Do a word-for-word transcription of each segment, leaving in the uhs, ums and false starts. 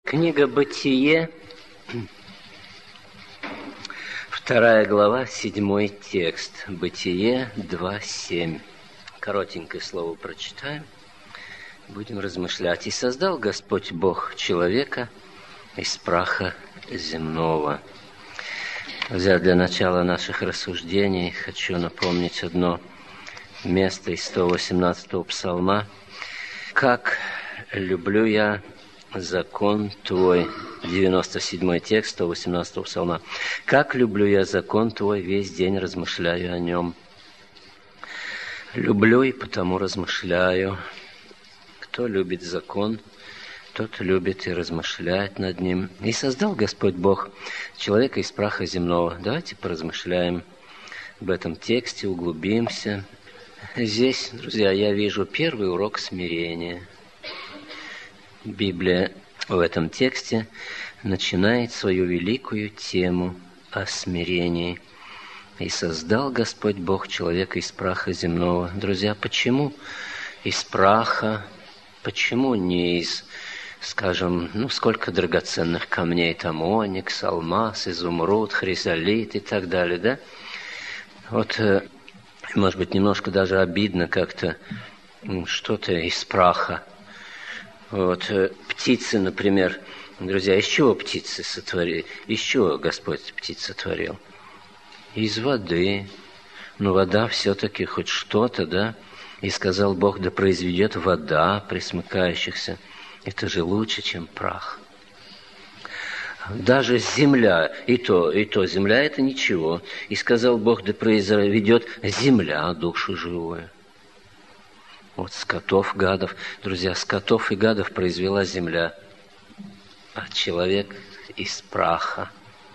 Книга «Бытие», вторая глава, седьмой текст. «Бытие» два семь. Коротенькое слово прочитаем. Будем размышлять. «И создал Господь Бог человека из праха земного». Друзья, для начала наших рассуждений хочу напомнить одно место из сто восемнадцатого псалма. «Как люблю я закон Твой», девяносто седьмой текст сто восемнадцатого псалма. «Как люблю я закон Твой, весь день размышляю о нем». Люблю и потому размышляю. Кто любит закон, тот любит и размышляет над ним. «И создал Господь Бог человека из праха земного». Давайте поразмышляем об этом тексте, углубимся. Здесь, друзья, я вижу первый урок смирения. Библия в этом тексте начинает свою великую тему о смирении. «И создал Господь Бог человека из праха земного». Друзья, почему из праха? Почему не из, скажем, ну, сколько драгоценных камней, там оникс, алмаз, изумруд, хризолит и так далее, да? Вот, может быть, немножко даже обидно как-то что-то из праха. Вот, птицы, например, друзья, из чего птицы сотворили? Из чего Господь птиц сотворил? Из воды. Но вода все-таки хоть что-то, да? И сказал Бог, да произведет вода пресмыкающихся. Это же лучше, чем прах. Даже земля, и то, и то, земля это ничего. И сказал Бог, да произведет земля душу живую. Вот скотов, гадов. Друзья, скотов и гадов произвела земля, а человек из праха.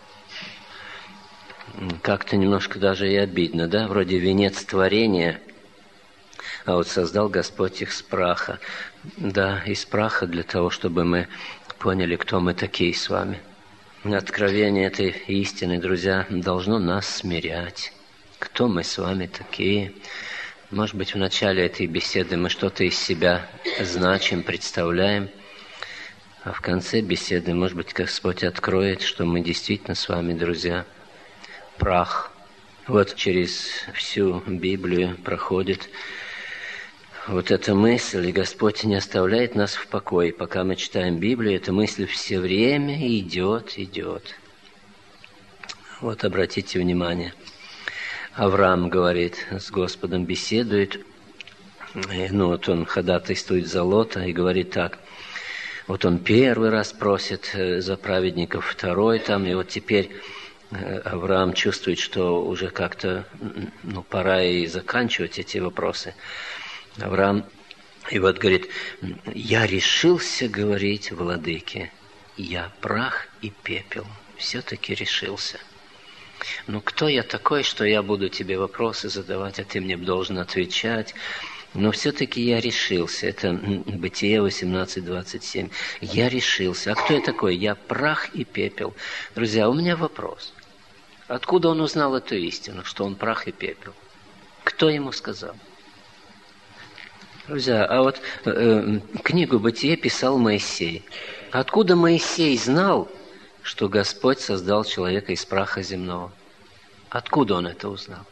Как-то немножко даже и обидно, да? Вроде венец творения, а вот создал Господь их с праха. Да, из праха для того, чтобы мы поняли, кто мы такие с вами. Откровение этой истины, друзья, должно нас смирять. Кто мы с вами такие? Может быть, в начале этой беседы мы что-то из себя значим, представляем, а в конце беседы, может быть, Господь откроет, что мы действительно с вами, друзья, прах. Вот через всю Библию проходит вот эта мысль, и Господь не оставляет нас в покое. Пока мы читаем Библию, эта мысль все время идет, идет. Вот обратите внимание. Авраам говорит, с Господом беседует, ну вот он ходатайствует за Лота и говорит так, вот он первый раз просит за праведников, второй там, и вот теперь Авраам чувствует, что уже как-то, ну, пора и заканчивать эти вопросы. Авраам, и вот говорит, я решился говорить владыке, я прах и пепел, все-таки решился. Ну, кто я такой, что я буду тебе вопросы задавать, а ты мне должен отвечать? Но все-таки я решился. Это Бытие восемнадцать двадцать семь. Я решился. А кто я такой? Я прах и пепел. Друзья, у меня вопрос. Откуда он узнал эту истину, что он прах и пепел? Кто ему сказал? Друзья, а вот э, книгу «Бытие» писал Моисей. Откуда Моисей знал, что Господь создал человека из праха земного? Откуда он это узнал?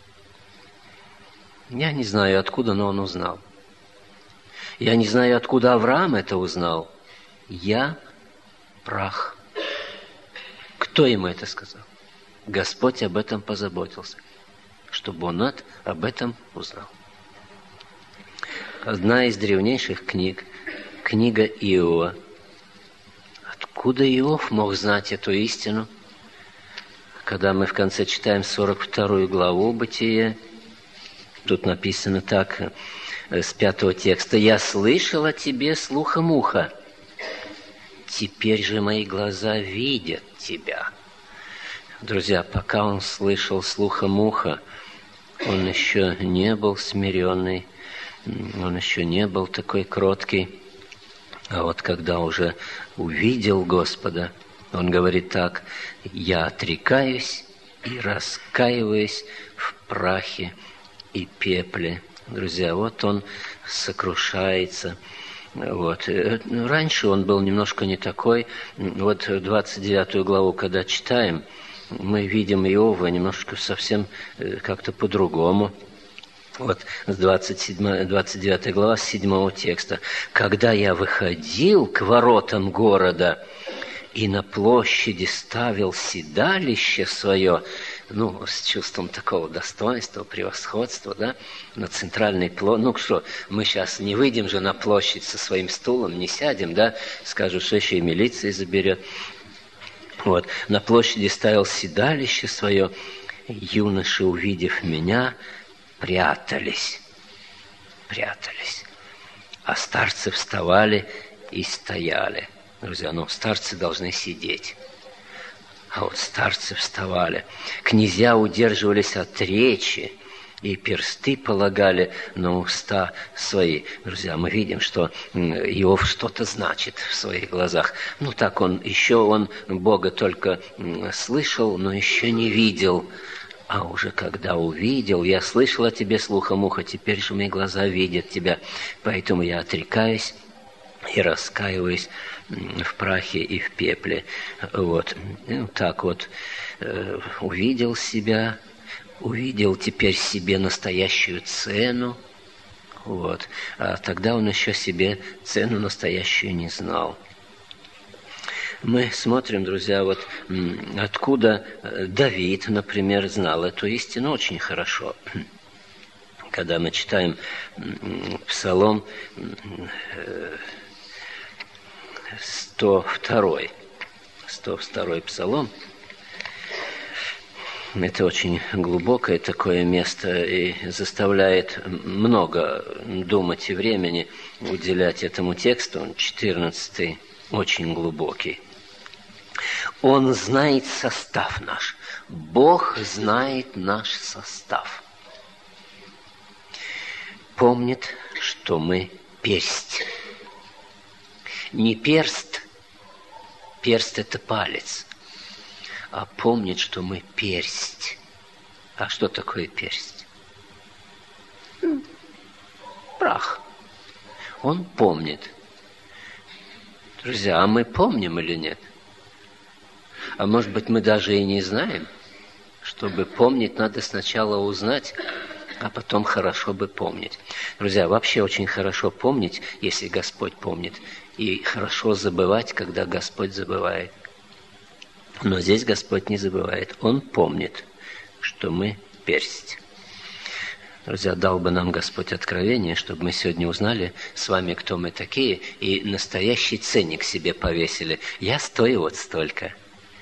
Я не знаю, откуда, но он узнал. Я не знаю, откуда Авраам это узнал. Я прах. Кто ему это сказал? Господь об этом позаботился, чтобы он об этом узнал. Одна из древнейших книг, книга Иова. Откуда Иов мог знать эту истину? Когда мы в конце читаем сорок вторую главу Бытия, тут написано так, с пятого текста, «Я слышал о тебе слухом уха, теперь же мои глаза видят тебя». Друзья, пока он слышал слухом уха, он еще не был смиренный, он еще не был такой кроткий. А вот когда уже увидел Господа, он говорит так, «Я отрекаюсь и раскаиваюсь в прахе и пепле». Друзья, вот он сокрушается, Вот. Раньше он был немножко не такой. Вот двадцать девятую главу, когда читаем, мы видим Иова немножко совсем как-то по-другому. Вот с двадцать седьмой, двадцать девятая глава, с седьмого текста. «Когда я выходил к воротам города и на площади ставил седалище свое», ну, с чувством такого достоинства, превосходства, да, на центральной площади. Ну, что, мы сейчас не выйдем же на площадь со своим стулом, не сядем, да, скажут, что еще и милиция заберет. Вот, на площади ставил седалище свое, юноши, увидев меня, прятались, прятались, а старцы вставали и стояли. Друзья, ну, старцы должны сидеть. А вот старцы вставали. Князья удерживались от речи и персты полагали на уста свои. Друзья, мы видим, что Иов что-то значит в своих глазах. Ну так он, еще он Бога только слышал, но еще не видел. А уже когда увидел, я слышал о тебе слухом уха, теперь же мои глаза видят тебя. Поэтому я отрекаюсь и раскаиваюсь в прахе и в пепле. Вот. Ну, так вот, э, увидел себя, увидел теперь себе настоящую цену. Вот. А тогда он еще себе цену настоящую не знал. Мы смотрим, друзья, вот откуда Давид, например, знал эту истину очень хорошо. Когда мы читаем Псалом сто второй, сто второй Псалом, это очень глубокое такое место и заставляет много думать и времени уделять этому тексту. Он четырнадцатый, очень глубокий. Он знает состав наш. Бог знает наш состав. Помнит, что мы персть. Не перст, перст – это палец, а помнит, что мы персть. А что такое персть? Прах. Он помнит. Друзья, а мы помним или нет? А может быть, мы даже и не знаем? Чтобы помнить, надо сначала узнать, а потом хорошо бы помнить. Друзья, вообще очень хорошо помнить, если Господь помнит, и хорошо забывать, когда Господь забывает. Но здесь Господь не забывает. Он помнит, что мы персть. Друзья, дал бы нам Господь откровение, чтобы мы сегодня узнали с вами, кто мы такие, и настоящий ценник себе повесили. Я стою вот столько.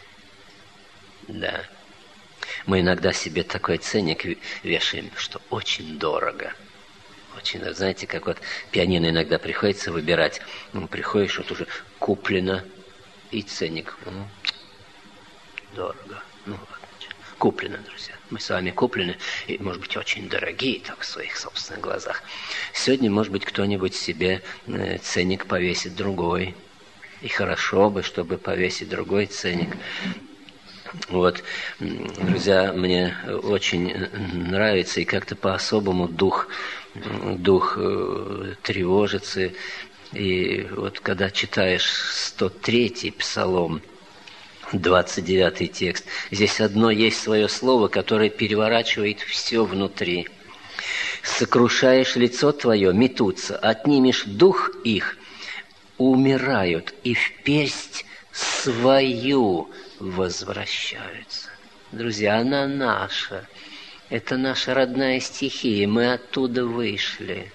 Да. Мы иногда себе такой ценник вешаем, что очень дорого. Очень, знаете, как вот пианино иногда приходится выбирать. Ну, приходишь, вот уже куплено, и ценник. Ну, дорого. Ну, ладно. Куплено, друзья. Мы с вами куплены, и, может быть, очень дорогие, так, в своих собственных глазах. Сегодня, может быть, кто-нибудь себе ценник повесит другой. И хорошо бы, чтобы повесить другой ценник. Вот, друзья, мне очень нравится, и как-то по-особому дух, дух тревожится. И вот когда читаешь сто третий Псалом, двадцать девятый текст, здесь одно есть свое слово, которое переворачивает все внутри. «Сокрушаешь лицо твое, метутся, отнимешь дух их, умирают, и в персть свою возвращаются». Друзья, она наша. Это наша родная стихия. Мы оттуда вышли.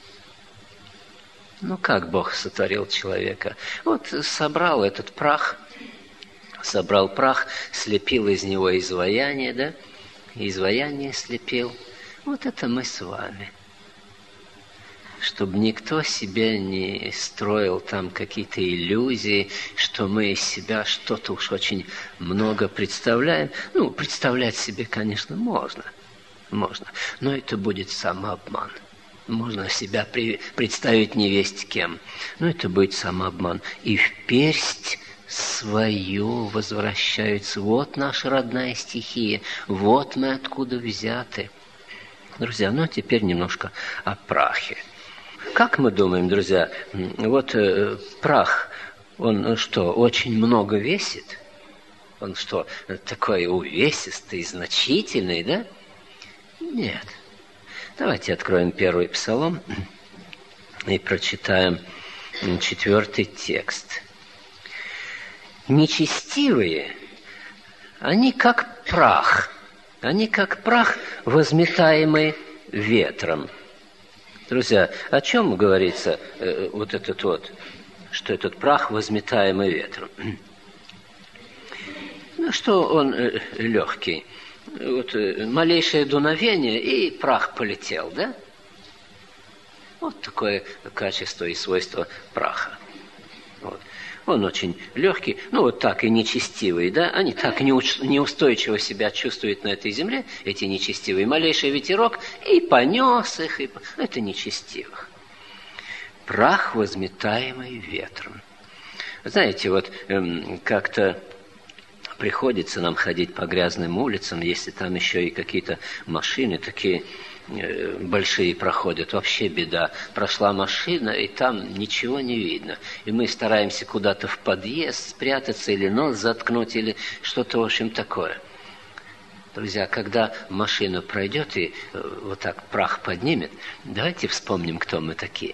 Ну, как Бог сотворил человека? Вот собрал этот прах, собрал прах, слепил из него изваяние, да? Изваяние слепил. Вот это мы с вами. Чтобы никто себе не строил там какие-то иллюзии, что мы из себя что-то уж очень много представляем. Ну, представлять себе, конечно, можно, можно, но это будет самообман. Можно себя при, представить невесть кем, но это будет самообман. И в персть свою возвращаются. Вот наша родная стихия, вот мы откуда взяты. Друзья, ну а теперь немножко о прахе. как мы думаем, друзья, вот э, прах, он что, очень много весит? Он что, такой увесистый, значительный, да? Нет. Давайте откроем первый псалом и прочитаем четвертый текст. Нечестивые, они как прах, они как прах, возметаемый ветром. Друзья, о чем говорится э, вот этот вот, что этот прах, возметаемый ветром? Ну, что он э, легкий. Вот э, малейшее дуновение, и прах полетел, да? Вот такое качество и свойство праха. Вот. Он очень легкий, ну вот так и нечестивый, да? Они так неустойчиво себя чувствуют на этой земле, эти нечестивые. Малейший ветерок, и понес их, и... это нечестивых. Прах, возметаемый ветром. Знаете, вот эм, как-то приходится нам ходить по грязным улицам, если там еще и какие-то машины такие э, большие проходят, вообще беда. Прошла машина, и там ничего не видно. И мы стараемся куда-то в подъезд спрятаться, или нос заткнуть, или что-то, в общем, такое. Друзья, когда машина пройдет и э, вот так прах поднимет, давайте вспомним, кто мы такие.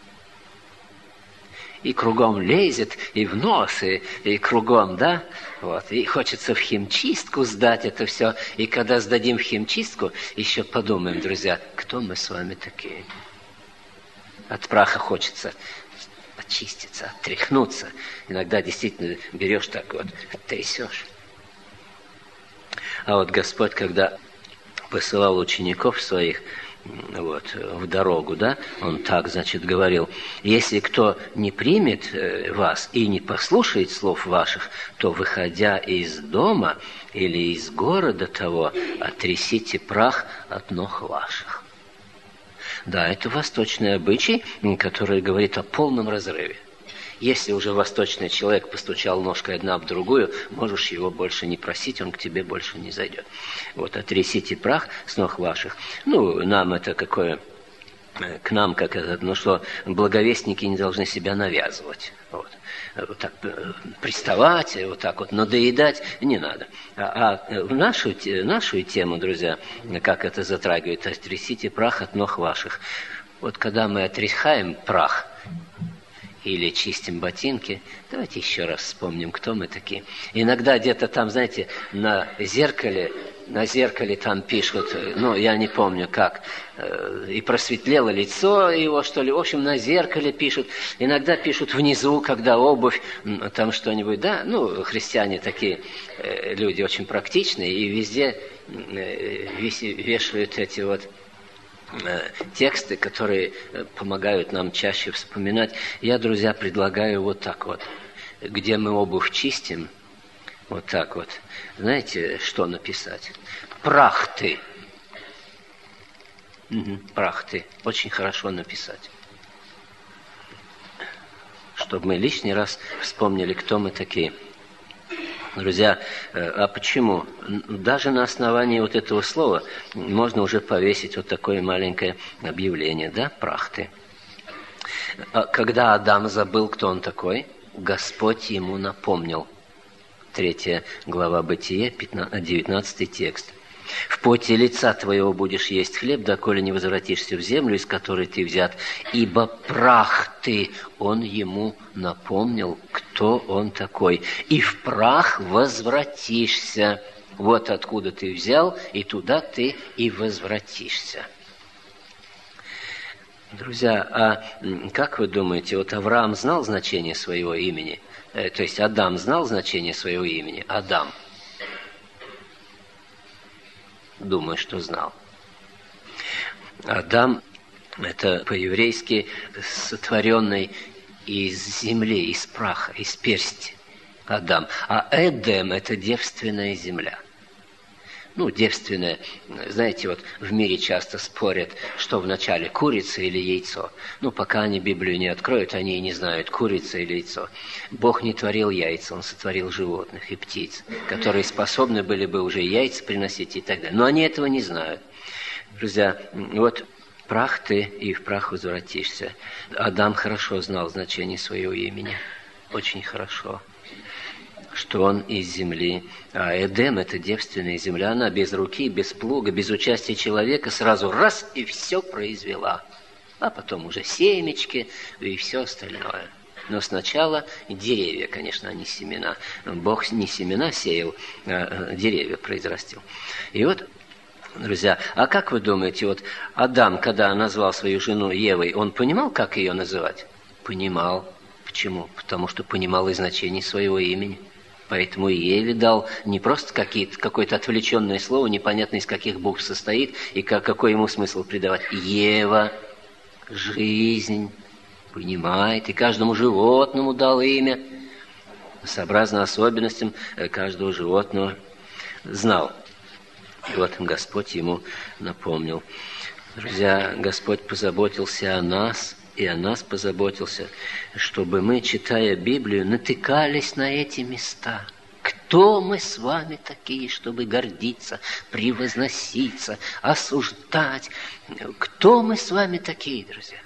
И кругом лезет, и в нос, и, и кругом, да? Вот. И хочется в химчистку сдать это все. И когда сдадим в химчистку, еще подумаем, друзья, кто мы с вами такие. От праха хочется очиститься, отряхнуться. Иногда действительно берешь так вот, трясешь. А вот Господь, когда посылал учеников своих, вот, в дорогу, да, он так, значит, говорил: если кто не примет вас и не послушает слов ваших, то, выходя из дома или из города того, отрясите прах от ног ваших. Да, это восточный обычай, который говорит о полном разрыве. Если уже восточный человек постучал ножкой одна об другую, можешь его больше не просить, он к тебе больше не зайдет. Вот, отрясите прах с ног ваших. Ну, нам это какое... К нам, как это, ну что, благовестники не должны себя навязывать. Вот. Вот так приставать, вот так вот надоедать не надо. А, а в нашу, нашу тему, друзья, как это затрагивает, отрясите прах от ног ваших. Вот когда мы отряхаем прах, или чистим ботинки, давайте еще раз вспомним, кто мы такие. Иногда где-то там, знаете, на зеркале, на зеркале там пишут, ну, я не помню как, и просветлело лицо его, что ли. В общем, на зеркале пишут. Иногда пишут внизу, когда обувь, там что-нибудь, да. Ну, христиане такие люди очень практичные, и везде вешают эти вот тексты, которые помогают нам чаще вспоминать. Я, друзья, предлагаю вот так вот. Где мы обувь чистим, вот так вот. Знаете, что написать? Прах ты. Угу, прах ты. Очень хорошо написать. Чтобы мы лишний раз вспомнили, кто мы такие. Друзья, а почему? Даже на основании вот этого слова можно уже повесить вот такое маленькое объявление, да, прах ты. Когда Адам забыл, кто он такой, Господь ему напомнил. Третья глава Бытия, девятнадцатый текст. В поте лица твоего будешь есть хлеб, доколе не возвратишься в землю, из которой ты взят, ибо прах ты. Он ему напомнил, кто он такой. И в прах возвратишься. Вот откуда ты взял, и туда ты и возвратишься. Друзья, а как вы думаете, вот Авраам знал значение своего имени? То есть Адам знал значение своего имени? Адам. Думаю, что знал. Адам – это по-еврейски сотворенный из земли, из праха, из персти. Адам. А Эдем – это девственная земля. Ну, девственная, знаете, вот в мире часто спорят, что вначале курица или яйцо. Ну, пока они Библию не откроют, они и не знают, курица или яйцо. Бог не творил яйца, Он сотворил животных и птиц, которые способны были бы уже яйца приносить и так далее. Но они этого не знают. Друзья, вот прах ты, и в прах возвратишься. Адам хорошо знал значение своего имени. Очень хорошо. Что он из земли. А Эдем – это девственная земля. Она без руки, без плуга, без участия человека сразу раз и все произвела. А потом уже семечки и все остальное. Но сначала деревья, конечно, а не семена. Бог не семена сеял, а деревья произрастил. И вот, друзья, а как вы думаете, вот Адам, когда назвал свою жену Евой, он понимал, как ее называть? Понимал. Почему? Потому что понимал и значение своего имени. Поэтому и Еве дал не просто какие-то, какое-то отвлеченное слово, непонятно из каких букв состоит, и как, какой ему смысл придавать. Ева, жизнь, понимает, и каждому животному дал имя, сообразно особенностям каждого животного знал. И вот Господь ему напомнил. Друзья, Господь позаботился о нас, и о нас позаботился, чтобы мы, читая Библию, натыкались на эти места. Кто мы с вами такие, чтобы гордиться, превозноситься, осуждать? Кто мы с вами такие, друзья?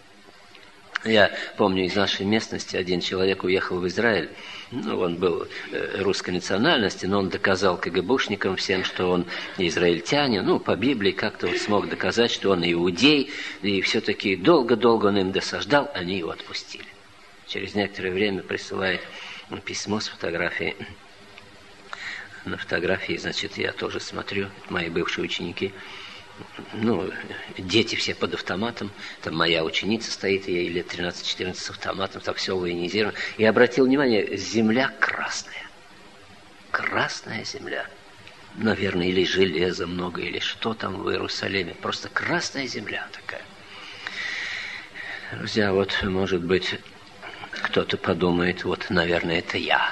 Я помню, из нашей местности один человек уехал в Израиль. Ну, он был русской национальности, но он доказал КГБшникам всем, что он израильтянин. Ну, по Библии как-то вот смог доказать, что он иудей. И все-таки долго-долго он им досаждал, они его отпустили. Через некоторое время присылает письмо с фотографией. На фотографии, значит, я тоже смотрю, мои бывшие ученики. Ну, дети все под автоматом. Там моя ученица стоит, ей лет тринадцать-четырнадцать с автоматом, там все военизировано. И обратил внимание, земля красная. Красная земля. Наверное, или железа много, или что там в Иерусалиме. Просто красная земля такая. Друзья, вот, может быть, кто-то подумает, вот, наверное, это я.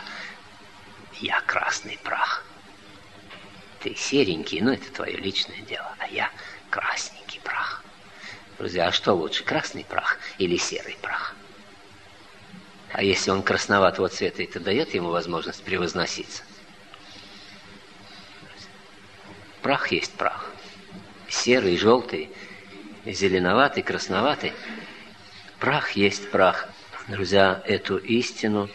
Я красный прах. Ты серенький, но это твое личное дело, а я красненький прах. Друзья, а что лучше, красный прах или серый прах? А если он красноватого цвета, это дает ему возможность превозноситься? Прах есть прах. Серый, желтый, зеленоватый, красноватый. Прах есть прах. Друзья, эту истину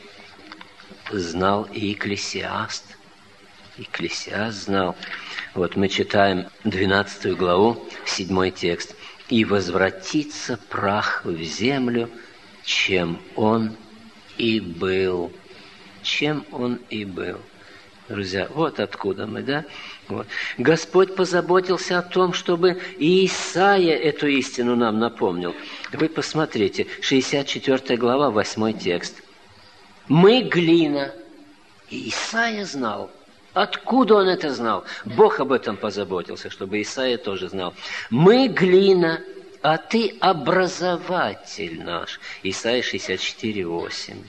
знал и Экклесиаст. Экклесиаст знал. Вот мы читаем двенадцатую главу, седьмой текст. «И возвратится прах в землю, чем он и был». Чем он и был. Друзья, вот откуда мы, да? Вот. Господь позаботился о том, чтобы и Исаия эту истину нам напомнил. Вы посмотрите, шестьдесят четвёртая глава, восьмой текст. «Мы глина». И Исаия знал. Откуда он это знал? Бог об этом позаботился, чтобы Исаия тоже знал. «Мы глина, а ты образователь наш». Исаия шестьдесят четыре, восемь.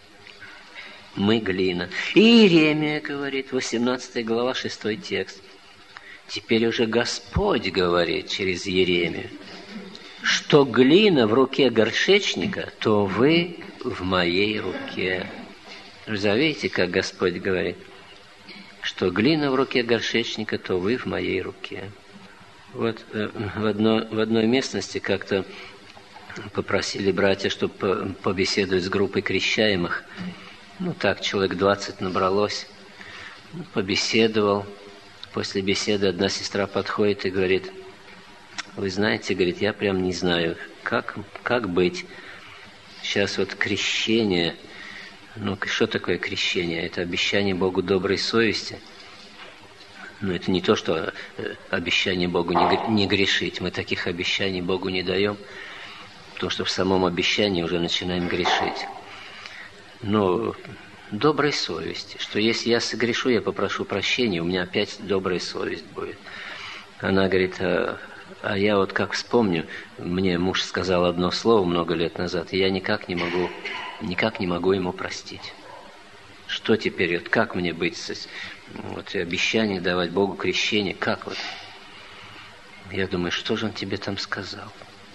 Мы глина. И Иеремия говорит, восемнадцатая глава, шестой текст. Теперь уже Господь говорит через Иеремию, что глина в руке горшечника, то вы в моей руке. Друзья, видите, как Господь говорит? Что глина в руке горшечника, то вы в моей руке. Вот э, в, одно, в одной местности как-то попросили братья, чтобы побеседовать с группой крещаемых. Ну так, человек двадцать набралось. Побеседовал. После беседы одна сестра подходит и говорит: вы знаете, говорит, я прям не знаю, как, как быть. Сейчас вот крещение. Ну, что такое крещение? Это обещание Богу доброй совести. Но это не то, что обещание Богу не грешить. Мы таких обещаний Богу не даем, потому что в самом обещании уже начинаем грешить. Но доброй совести, что если я согрешу, я попрошу прощения, у меня опять добрая совесть будет. Она говорит: а, а я вот как вспомню, мне муж сказал одно слово много лет назад, и я никак не могу... Никак не могу ему простить. Что теперь, вот как мне быть? Вот обещание давать Богу крещение, как вот? Я думаю, что же он тебе там сказал?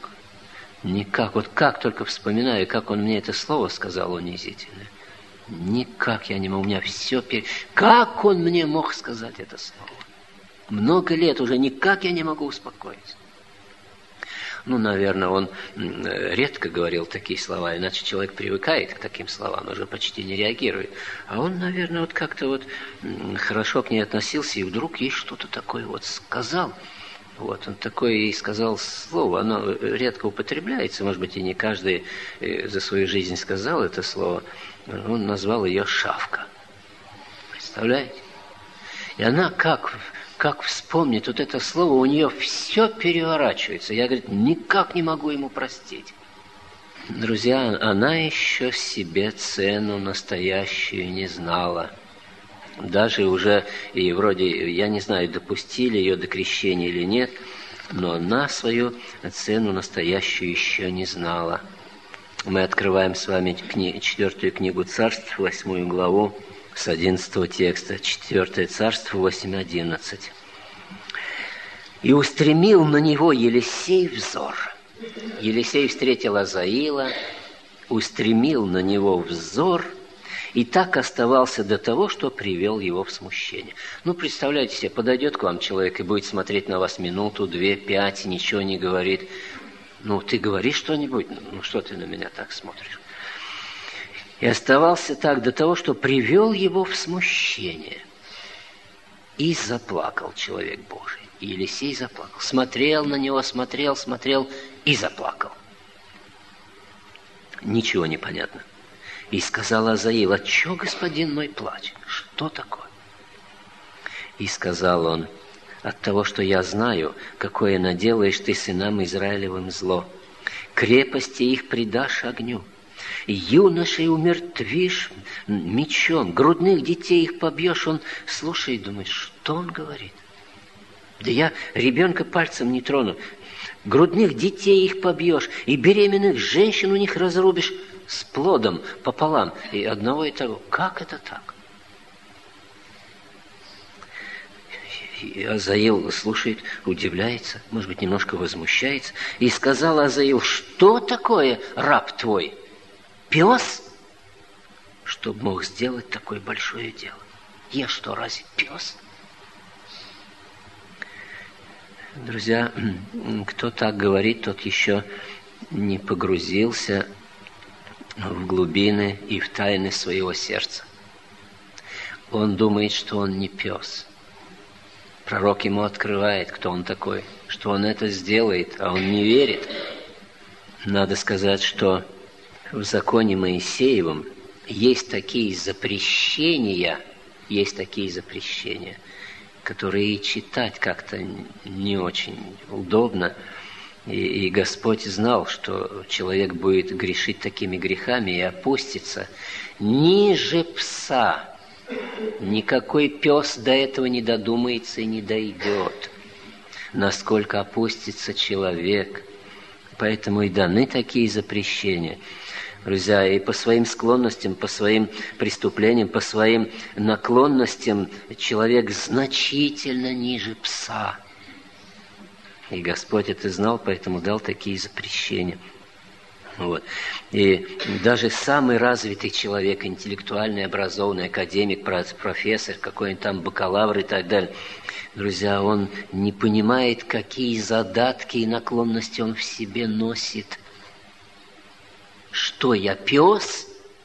Никак, вот как только вспоминаю, как он мне это слово сказал унизительное. Никак я не могу, у меня все... Пер... Как он мне мог сказать это слово? Много лет уже никак я не могу успокоиться. Ну, наверное, он редко говорил такие слова, иначе человек привыкает к таким словам, уже почти не реагирует. А он, наверное, вот как-то вот хорошо к ней относился, и вдруг ей что-то такое вот сказал. Вот, он такое и сказал слово, оно редко употребляется, может быть, и не каждый за свою жизнь сказал это слово. Он назвал ее Шавка. Представляете? И она как... Как вспомнит вот это слово, у нее все переворачивается. Я, говорит, никак не могу ему простить. Друзья, она еще себе цену настоящую не знала. Даже уже, и вроде, я не знаю, допустили ее до крещения или нет, но она свою цену настоящую еще не знала. Мы открываем с вами кни- четвертую книгу Царств, восьмую главу, с одиннадцатого текста, четвертое царство, восемь одиннадцать. «И устремил на него Елисей взор». Елисей встретил Азаила, устремил на него взор, и так оставался до того, что привел его в смущение. Ну, представляете себе, подойдет к вам человек и будет смотреть на вас минуту, две, пять, ничего не говорит. Ну, ты говоришь что-нибудь? Ну, что ты на меня так смотришь? И оставался так до того, что привел его в смущение. И заплакал человек Божий. И Елисей заплакал. Смотрел на него, смотрел, смотрел и заплакал. Ничего не понятно. И сказал Азаил: «А чё, господин мой, плачет? Что такое?» И сказал он: «От того, что я знаю, какое наделаешь ты сынам Израилевым зло. Крепости их предашь огню. Юношей умертвишь мечом, грудных детей их побьешь». Он слушает и думает, что он говорит? Да я ребенка пальцем не трону. Грудных детей их побьешь, и беременных женщин у них разрубишь с плодом пополам. И одного и того. Как это так? И Азаил слушает, удивляется, может быть, немножко возмущается. И сказал Азаил: «Что такое раб твой? Пес, чтоб мог сделать такое большое дело? Я что, разве пес?» Друзья, кто так говорит, тот еще не погрузился в глубины и в тайны своего сердца. Он думает, что он не пес. Пророк ему открывает, кто он такой, что он это сделает, а он не верит. Надо сказать, что в законе Моисеевом есть такие запрещения, есть такие запрещения, которые читать как-то не очень удобно. И, и Господь знал, что человек будет грешить такими грехами и опустится ниже пса. Никакой пес до этого не додумается и не дойдет, насколько опустится человек. Поэтому и даны такие запрещения. Друзья, и по своим склонностям, по своим преступлениям, по своим наклонностям человек значительно ниже пса. И Господь это знал, поэтому дал такие запрещения. Вот. И даже самый развитый человек, интеллектуальный, образованный, академик, профессор, какой-нибудь там бакалавр и так далее, друзья, он не понимает, какие задатки и наклонности он в себе носит. Что я, пес?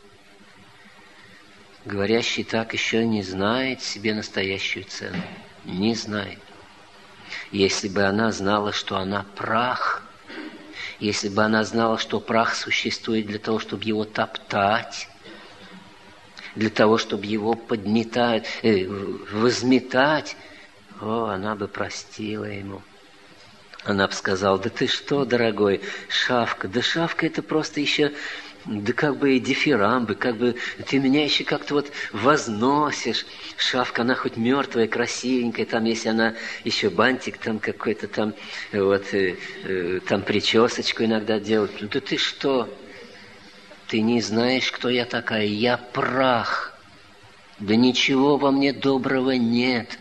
Говорящий так еще не знает себе настоящую цену. Не знает. Если бы она знала, что она прах, если бы она знала, что прах существует для того, чтобы его топтать, для того, чтобы его подметать, э, возметать, о, она бы простила ему. Она бы сказала: «Да ты что, дорогой, шавка, да шавка это просто еще, да как бы и дифирамбы, как бы ты меня еще как-то вот возносишь. Шавка, она хоть мертвая, красивенькая, там, если она еще бантик там какой-то там, вот, э, э, там причесочку иногда делает. Да ты что? Ты не знаешь, кто я такая? Я прах. Да ничего во мне доброго нет».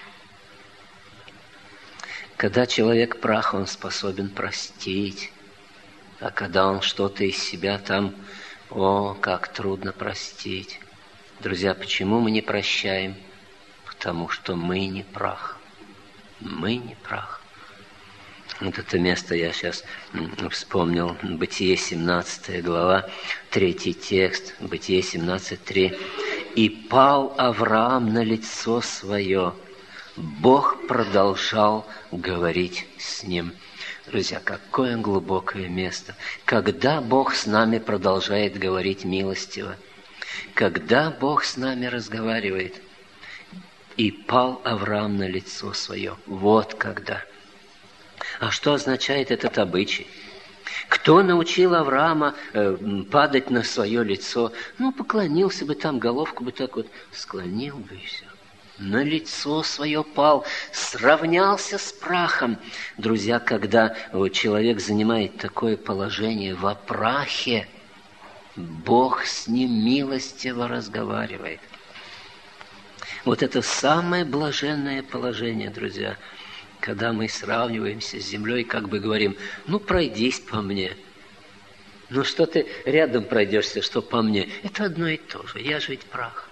Когда человек прах, он способен простить. А когда он что-то из себя там, о, как трудно простить. Друзья, почему мы не прощаем? Потому что мы не прах. Мы не прах. Вот это место я сейчас вспомнил. Бытие, семнадцатая глава, третий текст. Бытие семнадцать три. «И пал Авраам на лицо свое. Бог продолжал говорить с ним». Друзья, какое глубокое место. Когда Бог с нами продолжает говорить милостиво. Когда Бог с нами разговаривает. «И пал Авраам на лицо свое». Вот когда. А что означает этот обычай? Кто научил Авраама э, падать на свое лицо? Ну, поклонился бы там, головку бы так вот склонил бы и все. На лицо свое пал, сравнялся с прахом. Друзья, когда вот, человек занимает такое положение во прахе, Бог с ним милостиво разговаривает. Вот это самое блаженное положение, друзья, когда мы сравниваемся с землей, как бы говорим, ну, пройдись по мне. Ну, что ты рядом пройдешься, что по мне? Это одно и то же. Я же ведь прах.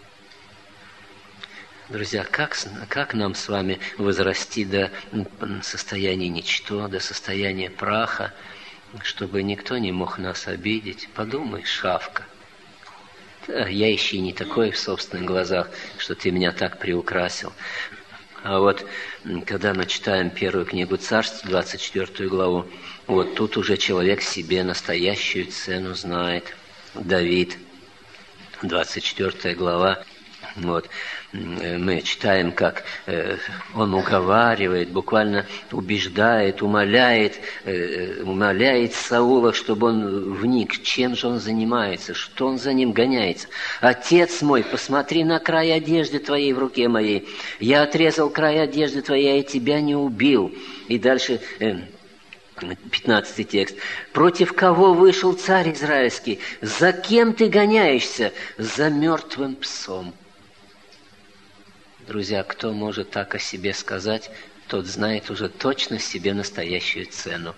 Друзья, как, как нам с вами возрасти до состояния ничто, до состояния праха, чтобы никто не мог нас обидеть? Подумай, шавка. Да, я еще не такой в собственных глазах, что ты меня так приукрасил. А вот когда мы читаем первую книгу Царств, двадцать четвёртую главу, вот тут уже человек себе настоящую цену знает. Давид, двадцать четвёртая глава, вот, мы читаем, как э, он уговаривает, буквально убеждает, умоляет, э, умоляет Саула, чтобы он вник, чем же он занимается, что он за ним гоняется. «Отец мой, посмотри на край одежды твоей в руке моей. Я отрезал край одежды твоей, а тебя не убил». И дальше... Э, пятнадцатый текст. «Против кого вышел царь израильский? За кем ты гоняешься? За мертвым псом». Друзья, кто может так о себе сказать, тот знает уже точно себе настоящую цену.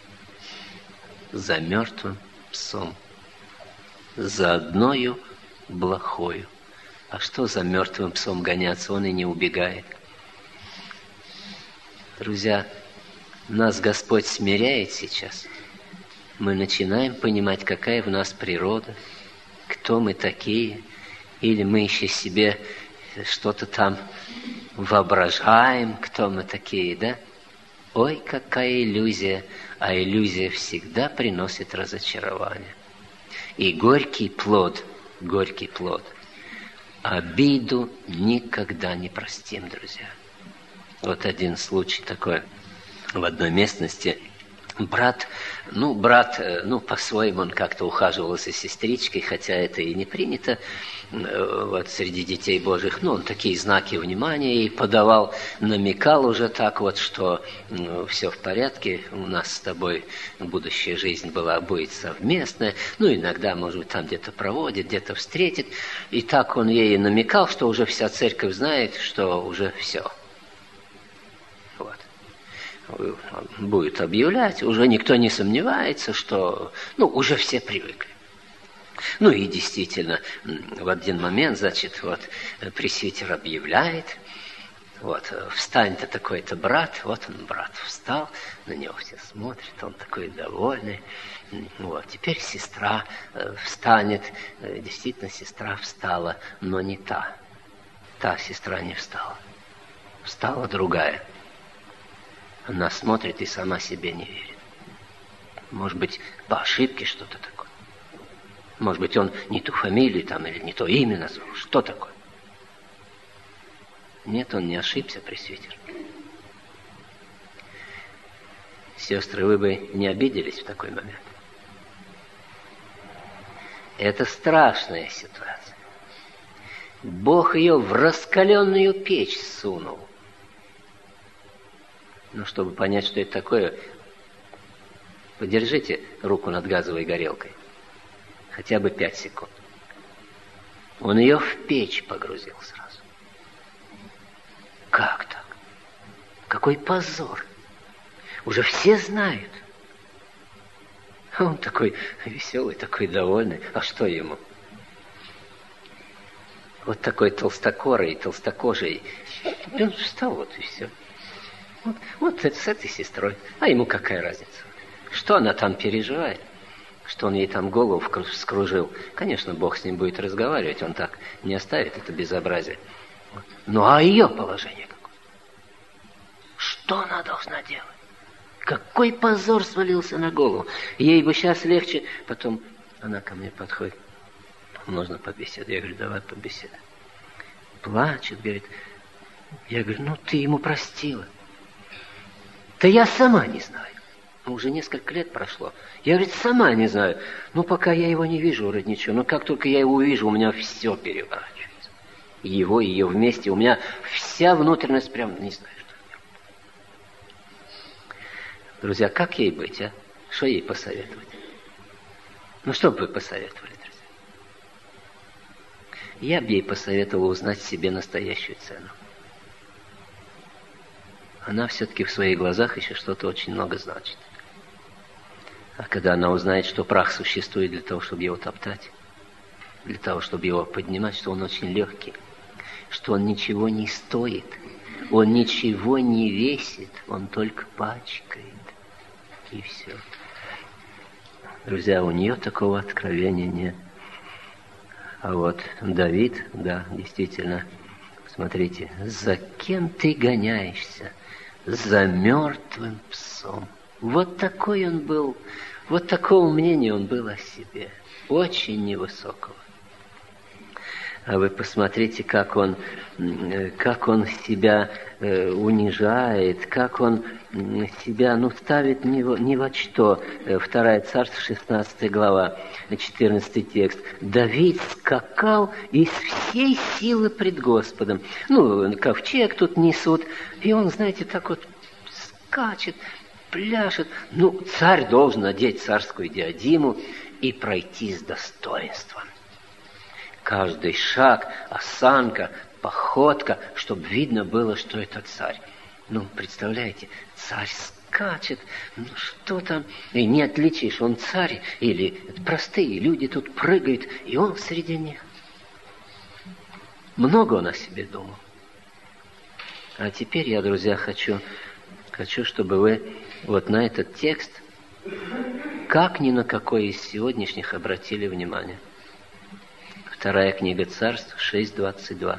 За мертвым псом. За одною блохою. А что за мертвым псом гоняться? Он и не убегает. Друзья, нас Господь смиряет сейчас. Мы начинаем понимать, какая в нас природа, кто мы такие, или мы еще себе что-то там воображаем, кто мы такие, да? Ой, какая иллюзия, а иллюзия всегда приносит разочарование. И горький плод, горький плод, обиду никогда не простим, друзья. Вот один случай такой. В одной местности брат, ну, брат, ну, по-своему он как-то ухаживал за сестричкой, хотя это и не принято вот среди детей Божьих, ну, он такие знаки внимания ей подавал, намекал уже так вот, что ну, все в порядке, у нас с тобой будущая жизнь была, будет совместная, ну, иногда, может быть, там где-то проводит, где-то встретит, и так он ей намекал, что уже вся церковь знает, что уже все. Будет объявлять, уже никто не сомневается, что, ну, уже все привыкли. Ну и действительно, в один момент, значит, вот пресвитер объявляет, вот, встань-то такой-то брат, вот он, брат, встал, на него все смотрят, он такой довольный. Вот, теперь сестра встанет, действительно, сестра встала, но не та. Та сестра не встала. Встала другая. Она смотрит и сама себе не верит. Может быть, по ошибке что-то такое. Может быть, он не ту фамилию там или не то имя назвал. Что такое? Нет, он не ошибся, пресвитер. Сестры, вы бы не обиделись в такой момент. Это страшная ситуация. Бог ее в раскаленную печь сунул. Ну, чтобы понять, что это такое, подержите руку над газовой горелкой. Хотя бы пять секунд. Он ее в печь погрузил сразу. Как так? Какой позор! Уже все знают. А он такой веселый, такой довольный. А что ему? Вот такой толстокорый, толстокожий. Он встал, вот и все. Вот, вот с этой сестрой. А ему какая разница? Что она там переживает? Что он ей там голову вскружил? Конечно, Бог с ним будет разговаривать, он так не оставит это безобразие. Ну а ее положение какое? Что она должна делать? Какой позор свалился на голову? Ей бы сейчас легче. Потом она ко мне подходит. Можно побеседовать? Я говорю, давай побеседуем. Плачет, говорит. Я говорю, ну ты ему простила. Да я сама не знаю. Ну, уже несколько лет прошло. Я, говорит, сама не знаю. Ну, пока я его не вижу, вроде ничего. Но как только я его увижу, у меня все переворачивается. И его, и ее вместе. У меня вся внутренность прям не знаю, что. Друзья, как ей быть, а? Что ей посоветовать? Ну, что бы вы посоветовали, друзья? Я бы ей посоветовал узнать себе настоящую цену. Она все-таки в своих глазах еще что-то очень много значит. А когда она узнает, что прах существует для того, чтобы его топтать, для того, чтобы его поднимать, что он очень легкий, что он ничего не стоит, он ничего не весит, он только пачкает. И все. Друзья, у нее такого откровения нет. А вот Давид, да, действительно, смотрите, за кем ты гоняешься? За мертвым псом. Вот такой он был, вот такого мнения он был о себе, очень невысокого. А вы посмотрите, как он, как он себя э, унижает, как он себя, ну, ставит ни во, ни во что. Второе Царство, шестнадцатая глава, четырнадцатый текст. Давид скакал из всей силы пред Господом. Ну, ковчег тут несут, и он, знаете, так вот скачет, пляшет. Ну, царь должен надеть царскую диадиму и пройти с достоинством. Каждый шаг, осанка, походка, чтобы видно было, что это царь. Ну, представляете, царь скачет, ну что там, и не отличишь, он царь или простые люди тут прыгают, и он среди них. Много он о себе думал. А теперь я, друзья, хочу, хочу, чтобы вы вот на этот текст, как ни на какой из сегодняшних, обратили внимание. Вторая книга Царств, шесть двадцать два.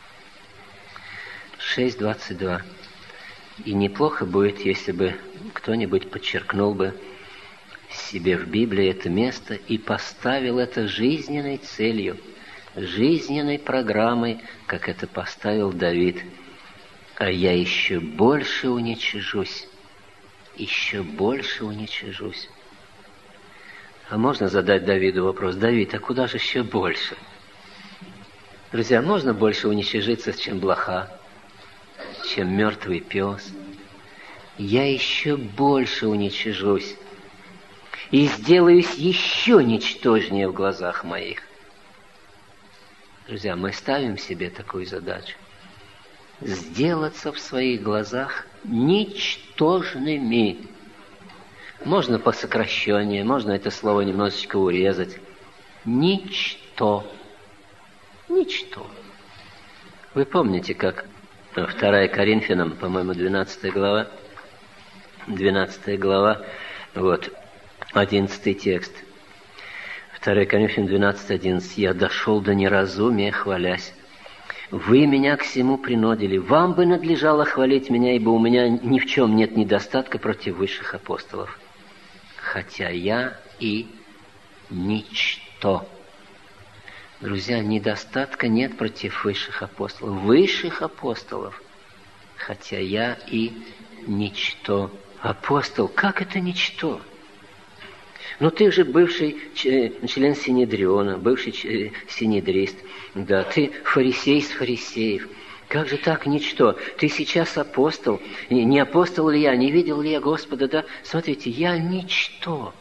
шесть двадцать два. И неплохо будет, если бы кто-нибудь подчеркнул бы себе в Библии это место и поставил это жизненной целью, жизненной программой, как это поставил Давид. А я еще больше уничижусь, еще больше уничижусь. А можно задать Давиду вопрос: Давид, а куда же еще больше? Друзья, можно больше уничижиться, чем блоха, чем мертвый пес? Я еще больше уничижусь и сделаюсь еще ничтожнее в глазах моих. Друзья, мы ставим себе такую задачу: сделаться в своих глазах ничтожными. Можно по сокращению, можно это слово немножечко урезать. Ничто. Ничто. Вы помните, как вторая Коринфянам, по-моему, двенадцатая глава, двенадцатая глава, вот, одиннадцатый текст. вторая Коринфянам двенадцать одиннадцать. «Я дошел до неразумия, хвалясь. Вы меня к всему принудили. Вам бы надлежало хвалить меня, ибо у меня ни в чем нет недостатка против высших апостолов. Хотя я и ничто». Друзья, недостатка нет против высших апостолов. Высших апостолов. Хотя я и ничто. Апостол, как это ничто? Ну, ты же бывший член Синедриона, бывший синедрист. Да, ты фарисей из фарисеев. Как же так ничто? Ты сейчас апостол. Не апостол ли я? Не видел ли я Господа? Да, смотрите, я ничто.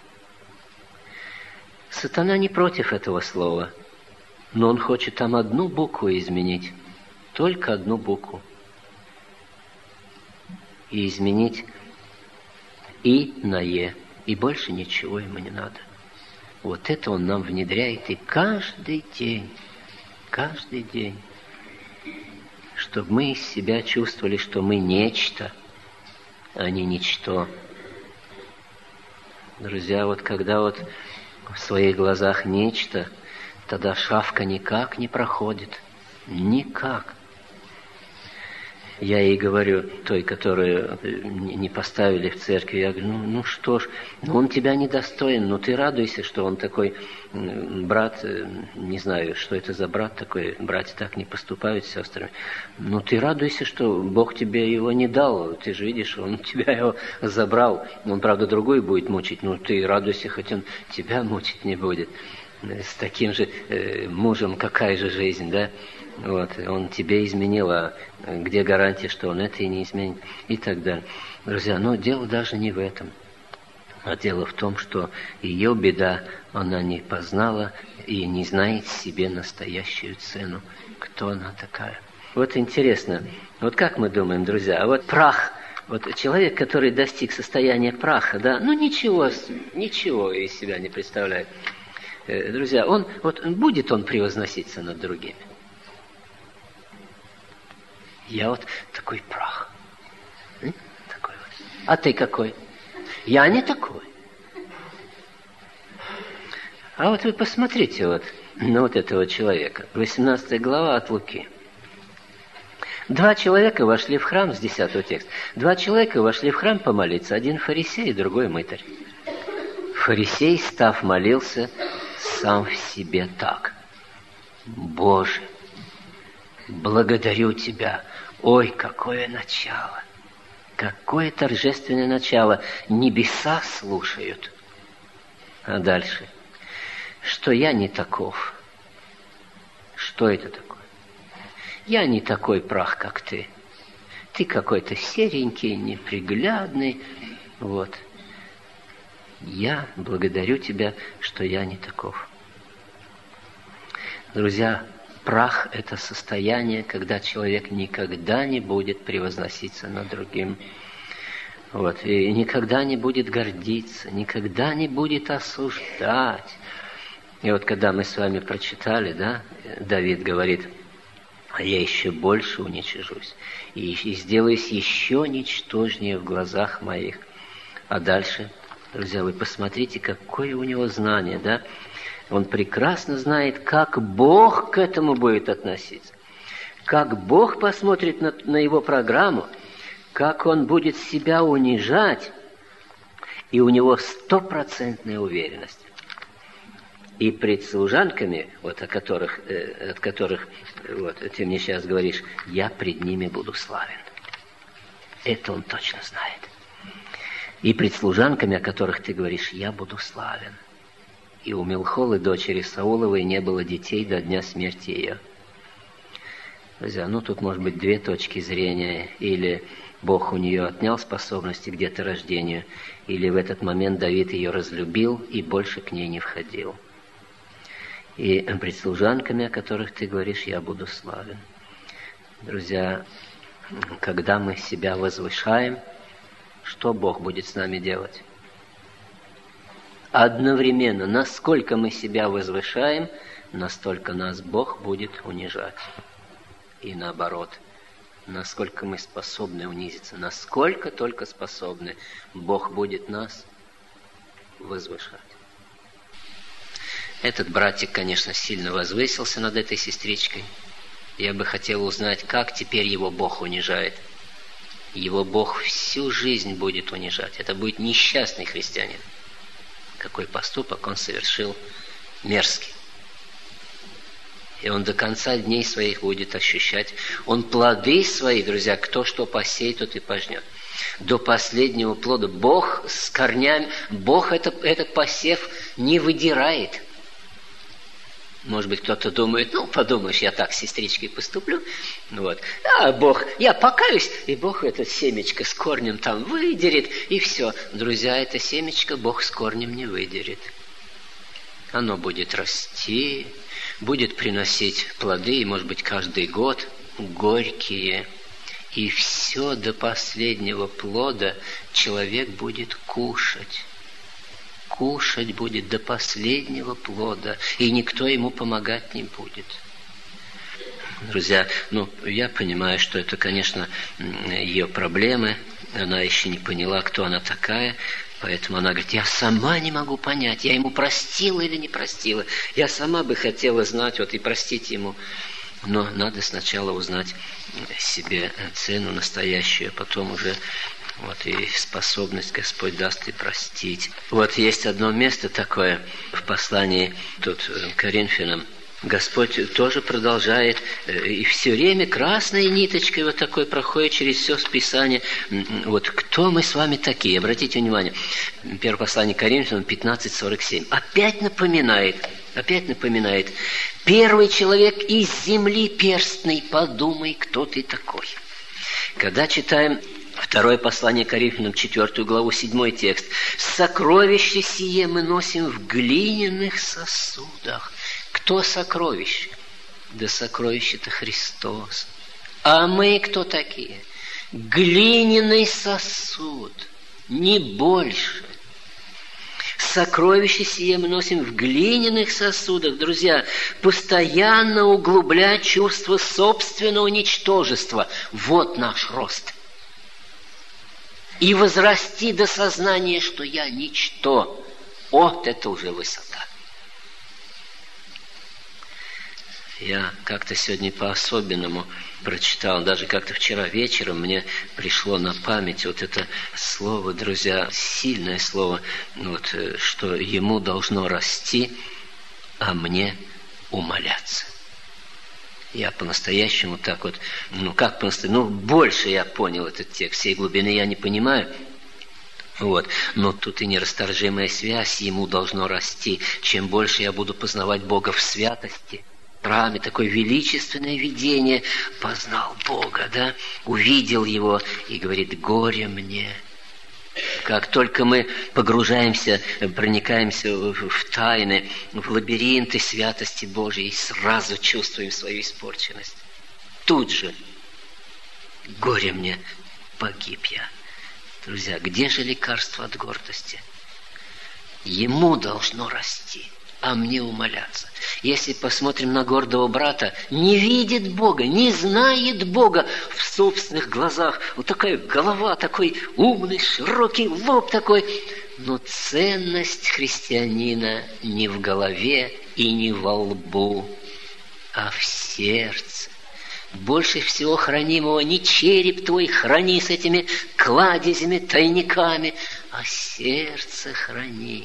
Сатана не против этого слова, но он хочет там одну букву изменить. Только одну букву. И изменить «и» на «е». И больше ничего ему не надо. Вот это он нам внедряет и каждый день, каждый день, чтобы мы из себя чувствовали, что мы нечто, они ничто. Друзья, вот когда вот в своих глазах нечто, тогда шавка никак не проходит. Никак. Я ей говорю, той, которую не поставили в церкви, я говорю, ну, ну что ж, ну он тебя недостоин, ну ты радуйся, что он такой брат, не знаю, что это за брат такой, братья так не поступают с сестрами, ну ты радуйся, что Бог тебе его не дал, ты же видишь, он тебя его забрал, он, правда, другой будет мучить, ну ты радуйся, хоть он тебя мучить не будет. С таким же э, мужем какая же жизнь, да? Вот, он тебе изменил, а где гарантия, что он это и не изменит, и так далее. Друзья, но дело даже не в этом, а дело в том, что ее беда, она не познала и не знает себе настоящую цену, кто она такая. Вот интересно, вот как мы думаем, друзья, а вот прах, вот человек, который достиг состояния праха, да, ну ничего, ничего из себя не представляет. Друзья, он, вот будет он превозноситься над другими? Я вот такой прах. М? Такой вот. А ты какой? Я не такой. А вот вы посмотрите вот на вот этого человека. восемнадцатая глава от Луки. Два человека вошли в храм, с десятого текста. Два человека вошли в храм помолиться. Один фарисей, другой мытарь. Фарисей, став, молился сам в себе так. Боже, благодарю Тебя. Ой, какое начало! Какое торжественное начало! Небеса слушают. А дальше? Что я не таков. Что это такое? Я не такой прах, как ты. Ты какой-то серенький, неприглядный. Вот. Я благодарю Тебя, что я не таков. Друзья, прах – это состояние, когда человек никогда не будет превозноситься над другим. Вот. И никогда не будет гордиться, никогда не будет осуждать. И вот когда мы с вами прочитали, да, Давид говорит, а я еще больше уничижусь и, и сделаюсь еще ничтожнее в глазах моих. А дальше, друзья, вы посмотрите, какое у него знание, да? Он прекрасно знает, как Бог к этому будет относиться. Как Бог посмотрит на, на его программу, как он будет себя унижать, и у него стопроцентная уверенность. И пред служанками, вот о которых, э, от которых вот, ты мне сейчас говоришь, я пред ними буду славен. Это он точно знает. И пред служанками, о которых ты говоришь, я буду славен. И у Милхолы, дочери Сауловой, не было детей до дня смерти ее. Друзья, ну тут может быть две точки зрения. Или Бог у нее отнял способности к деторождению, или в этот момент Давид ее разлюбил и больше к ней не входил. И пред служанками, о которых ты говоришь, я буду славен. Друзья, когда мы себя возвышаем, что Бог будет с нами делать? Одновременно, насколько мы себя возвышаем, настолько нас Бог будет унижать. И наоборот, насколько мы способны унизиться, насколько только способны, Бог будет нас возвышать. Этот братик, конечно, сильно возвысился над этой сестричкой. Я бы хотел узнать, как теперь его Бог унижает. Его Бог всю жизнь будет унижать. Это будет несчастный христианин. Какой поступок он совершил мерзкий. И он до конца дней своих будет ощущать. Он плоды свои, друзья, кто что посеет, тот и пожнет. До последнего плода. Бог с корнями, Бог это, этот посев не выдирает. Может быть, кто-то думает, ну, подумаешь, я так с сестричкой поступлю. Вот. А Бог, я покаюсь, и Бог это семечко с корнем там выдерет, и все. Друзья, это семечко Бог с корнем не выдерет. Оно будет расти, будет приносить плоды, и, может быть, каждый год горькие. И все до последнего плода человек будет кушать. Кушать будет до последнего плода, и никто ему помогать не будет. Друзья, ну, я понимаю, что это, конечно, ее проблемы. Она еще не поняла, кто она такая. Поэтому она говорит, я сама не могу понять, я ему простила или не простила. Я сама бы хотела знать, вот и простить ему. Но надо сначала узнать себе цену настоящую, а потом уже вот и способность Господь даст и простить. Вот есть одно место такое в послании тут к Коринфянам. Господь тоже продолжает, и все время красной ниточкой вот такой проходит через все Писание. Вот кто мы с вами такие? Обратите внимание, первое послание к Коринфянам пятнадцать сорок семь. Опять напоминает, опять напоминает, первый человек из земли перстной, подумай, кто ты такой. Когда читаем второе послание к Коринфянам, четвертую главу, седьмой текст. Сокровище сие мы носим в глиняных сосудах. Кто сокровище? Да сокровище-то Христос. А мы кто такие? Глиняный сосуд, не больше. Сокровище сие мы носим в глиняных сосудах. Друзья, постоянно углублять чувство собственного ничтожества. Вот наш рост. И возрасти до сознания, что я ничто. Вот это уже высота. Я как-то сегодня по-особенному прочитал, даже как-то вчера вечером мне пришло на память вот это слово, друзья, сильное слово, вот, что ему должно расти, а мне умаляться. Я по-настоящему так вот, ну как по-настоящему, ну больше я понял этот текст, всей глубины я не понимаю. Вот. Но тут и нерасторжимая связь, ему должно расти. Чем больше я буду познавать Бога в святости, в храме, такое величественное видение, познал Бога, да, увидел Его и говорит, горе мне. Как только мы погружаемся, проникаемся в тайны, в лабиринты святости Божьей, сразу чувствуем свою испорченность. Тут же, горе мне, погиб я. Друзья, где же лекарство от гордости? Ему должно расти, а мне умаляться. Если посмотрим на гордого брата, не видит Бога, не знает Бога в собственных глазах. Вот такая голова, такой умный, широкий лоб такой. Но ценность христианина не в голове и не во лбу, а в сердце. Больше всего хранимого не череп твой храни с этими кладезями, тайниками, а сердце храни.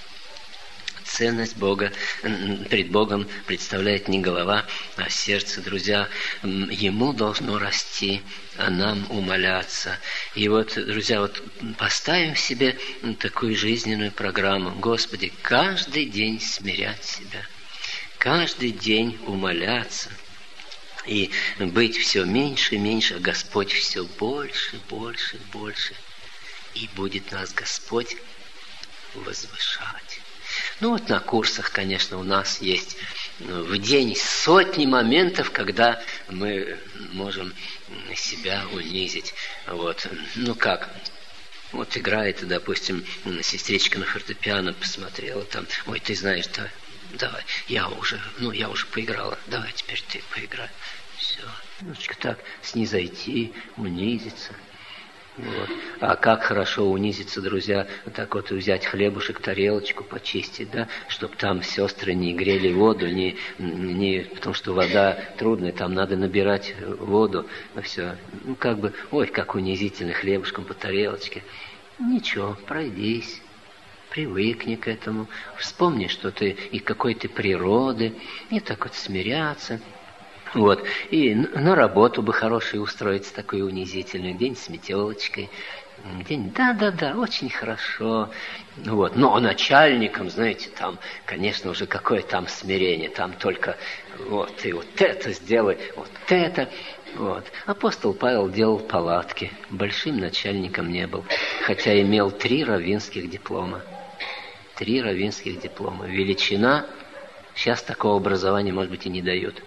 Ценность Бога пред Богом представляет не голова, а сердце, друзья. Ему должно расти, а нам умаляться. И вот, друзья, вот поставим себе такую жизненную программу. Господи, каждый день смирять себя, каждый день умаляться. И быть все меньше и меньше, а Господь все больше, больше, больше. И будет нас Господь возвышать. Ну вот на курсах, конечно, у нас есть в день сотни моментов, когда мы можем себя унизить. Вот. Ну как? Вот играет, допустим, сестричка на фортепиано посмотрела там, ой, ты знаешь, да, давай, я уже, ну я уже поиграла, давай теперь ты поиграй. Все. Немножечко так снизойти, унизиться. Вот. А как хорошо унизиться, друзья, вот так вот взять хлебушек, тарелочку почистить, да, чтобы там сестры не грели воду, не, не, потому что вода трудная, там надо набирать воду, ну все, ну как бы, ой, как унизительно хлебушком по тарелочке. Ничего, пройдись, привыкни к этому, вспомни, что ты и какой ты природы, и так вот смиряться. Вот. И на работу бы хорошую устроиться, такую унизительную, где-нибудь с метелочкой, где-нибудь, да-да-да, очень хорошо. Вот. Но начальником, знаете, там, конечно, уже какое там смирение, там только вот, и вот это сделай, вот это. Вот. Апостол Павел делал палатки, большим начальником не был, хотя имел три раввинских диплома. Три раввинских диплома. Величина, сейчас такого образования, может быть, и не дают.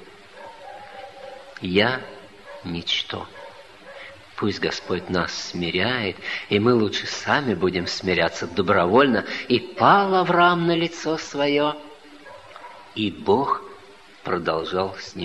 Я ничто. Пусть Господь нас смиряет, и мы лучше сами будем смиряться добровольно. И пал Авраам на лицо свое, и Бог продолжал с ним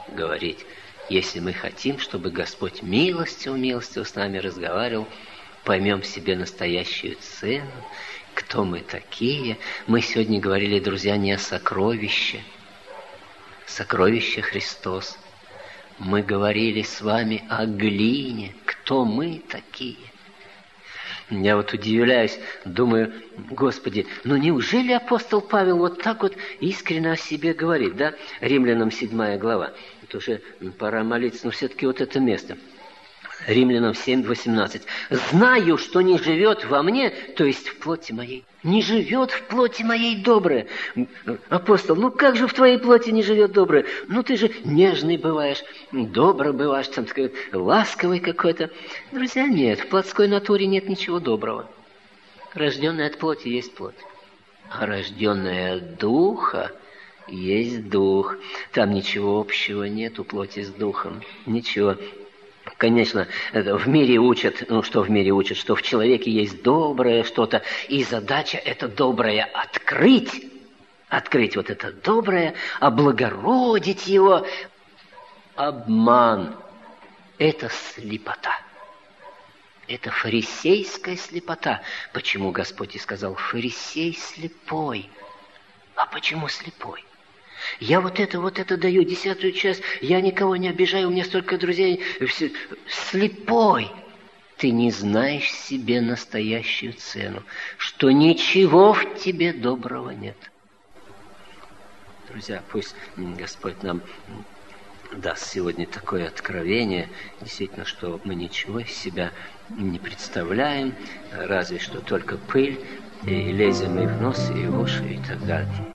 говорить. Если мы хотим, чтобы Господь милостиво, милостиво с нами разговаривал, поймем себе настоящую цену, кто мы такие. Мы сегодня говорили, друзья, не о сокровище. Сокровище Христос. Мы говорили с вами о глине. Кто мы такие? Я вот удивляюсь, думаю, Господи, ну неужели апостол Павел вот так вот искренне о себе говорит, да? Римлянам седьмая глава. Это уже пора молиться, но все-таки вот это место. Римлянам семь, восемнадцать. «Знаю, что не живет во мне, то есть в плоти моей». Не живет в плоти моей доброе. Апостол, ну как же в твоей плоти не живет доброе? Ну ты же нежный бываешь, добрый бываешь, там такой ласковый какой-то. Друзья, нет, в плотской натуре нет ничего доброго. Рожденная от плоти есть плоть. А рожденная от духа есть дух. Там ничего общего нет у плоти с духом. Ничего. Конечно, в мире учат, ну что в мире учат, что в человеке есть доброе что-то, и задача это доброе открыть, открыть вот это доброе, облагородить его. Обман – это слепота, это фарисейская слепота. Почему Господь и сказал, фарисей слепой? А почему слепой? Я вот это, вот это даю, десятую часть, я никого не обижаю, у меня столько друзей. Слепой! Ты не знаешь себе настоящую цену, что ничего в тебе доброго нет. Друзья, пусть Господь нам даст сегодня такое откровение, действительно, что мы ничего из себя не представляем, разве что только пыль, и лезем и в нос, и в уши, и так далее.